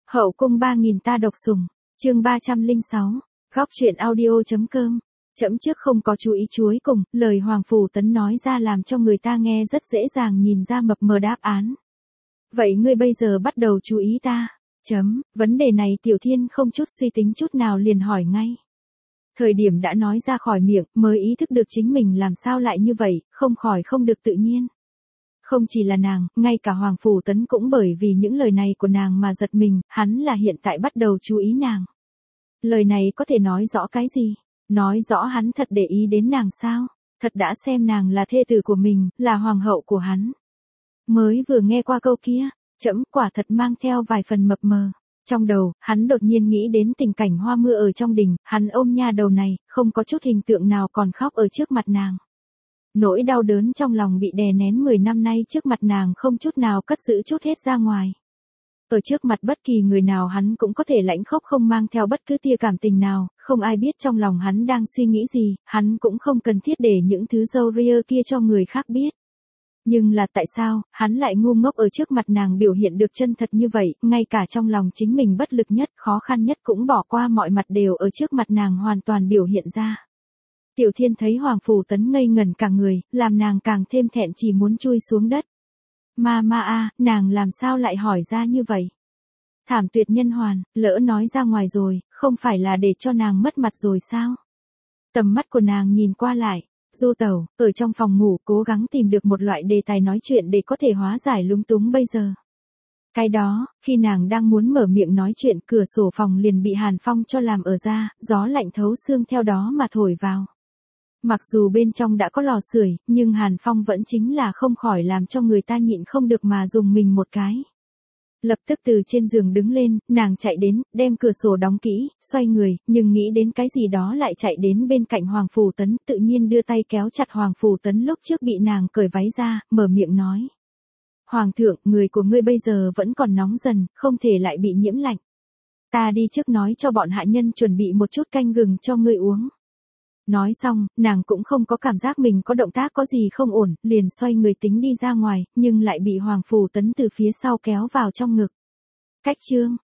Hậu cung 3000 ta độc sủng, chương 306, góc truyện audio.com. Chấm trước không có chú ý chuối cùng, lời Hoàng Phủ Tấn nói ra làm cho người ta nghe rất dễ dàng nhìn ra mập mờ đáp án. Vậy ngươi bây giờ bắt đầu chú ý ta. Vấn đề này Tiểu Thiên không chút suy tính chút nào liền hỏi ngay. Thời điểm đã nói ra khỏi miệng, mới ý thức được chính mình làm sao lại như vậy, không khỏi không được tự nhiên. Không chỉ là nàng, ngay cả Hoàng Phủ Tấn cũng bởi vì những lời này của nàng mà giật mình, hắn là hiện tại bắt đầu chú ý nàng. Lời này có thể nói rõ cái gì? Nói rõ hắn thật để ý đến nàng sao? Thật đã xem nàng là thê tử của mình, là hoàng hậu của hắn. Mới vừa nghe qua câu kia, quả thật mang theo vài phần mập mờ. Trong đầu, hắn đột nhiên nghĩ đến tình cảnh hoa mưa ở trong đình, hắn ôm nha đầu này, không có chút hình tượng nào còn khóc ở trước mặt nàng. Nỗi đau đớn trong lòng bị đè nén 10 năm nay trước mặt nàng không chút nào cất giữ chút hết ra ngoài. Ở trước mặt bất kỳ người nào hắn cũng có thể lãnh khốc không mang theo bất cứ tia cảm tình nào, không ai biết trong lòng hắn đang suy nghĩ gì, hắn cũng không cần thiết để những thứ râu ria kia cho người khác biết. Nhưng là tại sao, hắn lại ngu ngốc ở trước mặt nàng biểu hiện được chân thật như vậy, ngay cả trong lòng chính mình bất lực nhất, khó khăn nhất cũng bỏ qua mọi mặt đều ở trước mặt nàng hoàn toàn biểu hiện ra. Tiểu Thiên thấy Hoàng Phủ Tấn ngây ngẩn cả người, làm nàng càng thêm thẹn chỉ muốn chui xuống đất. Nàng làm sao lại hỏi ra như vậy? Thảm tuyệt nhân hoàn, lỡ nói ra ngoài rồi, không phải là để cho nàng mất mặt rồi sao? Tầm mắt của nàng nhìn qua lại, Du Tẩu, ở trong phòng ngủ cố gắng tìm được một loại đề tài nói chuyện để có thể hóa giải lúng túng bây giờ. Cái đó, khi nàng đang muốn mở miệng nói chuyện cửa sổ phòng liền bị hàn phong cho làm ở ra, gió lạnh thấu xương theo đó mà thổi vào. Mặc dù bên trong đã có lò sưởi, nhưng hàn phong vẫn chính là không khỏi làm cho người ta nhịn không được mà dùng mình một cái. Lập tức từ trên giường đứng lên, nàng chạy đến, đem cửa sổ đóng kỹ, xoay người, nhưng nghĩ đến cái gì đó lại chạy đến bên cạnh Hoàng Phủ Tấn, tự nhiên đưa tay kéo chặt Hoàng Phủ Tấn lúc trước bị nàng cởi váy ra, mở miệng nói. Hoàng thượng, người của ngươi bây giờ vẫn còn nóng dần, không thể lại bị nhiễm lạnh. Ta đi trước nói cho bọn hạ nhân chuẩn bị một chút canh gừng cho ngươi uống. Nói xong, nàng cũng không có cảm giác mình có động tác có gì không ổn, liền xoay người tính đi ra ngoài, nhưng lại bị Hoàng Phủ Tấn từ phía sau kéo vào trong ngực. Cách chương,